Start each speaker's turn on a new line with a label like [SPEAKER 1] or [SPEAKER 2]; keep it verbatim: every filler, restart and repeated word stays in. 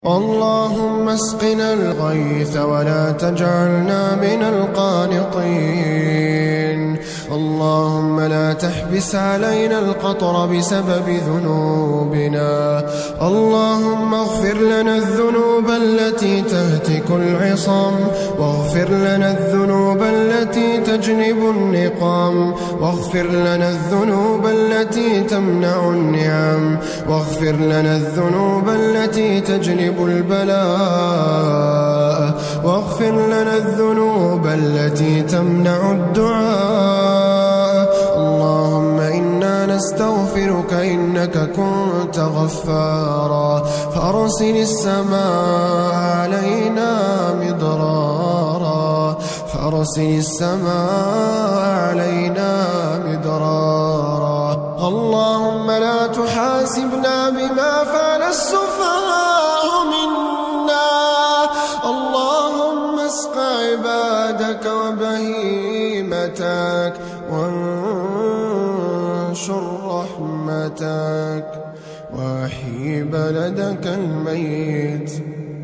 [SPEAKER 1] اللهم اسقنا الغيث ولا تجعلنا من القانطين. اللهم لا تحبس علينا القطر بسبب ذنوبنا. اللهم اغفر لنا الذنوب التي تهتك العصام، واغفر لنا الذنوب التي تجلب النقام، واغفر لنا الذنوب التي تمنع النعم، واغفر لنا الذنوب التي تجلب البلاء، واغفر لنا الذنوب التي تمنع الدعاء. اللهم إنا نستغفرك إنك كنت غفارا، فأرسل السماء علينا مدرارا، فأرسل السماء علينا مدرارا. اللهم لا تحاسبنا بما فعل السفهاء منا. اللهم اسق عبادك وبهيمتك وانشر رحمتك، واحيي بلدك الميت.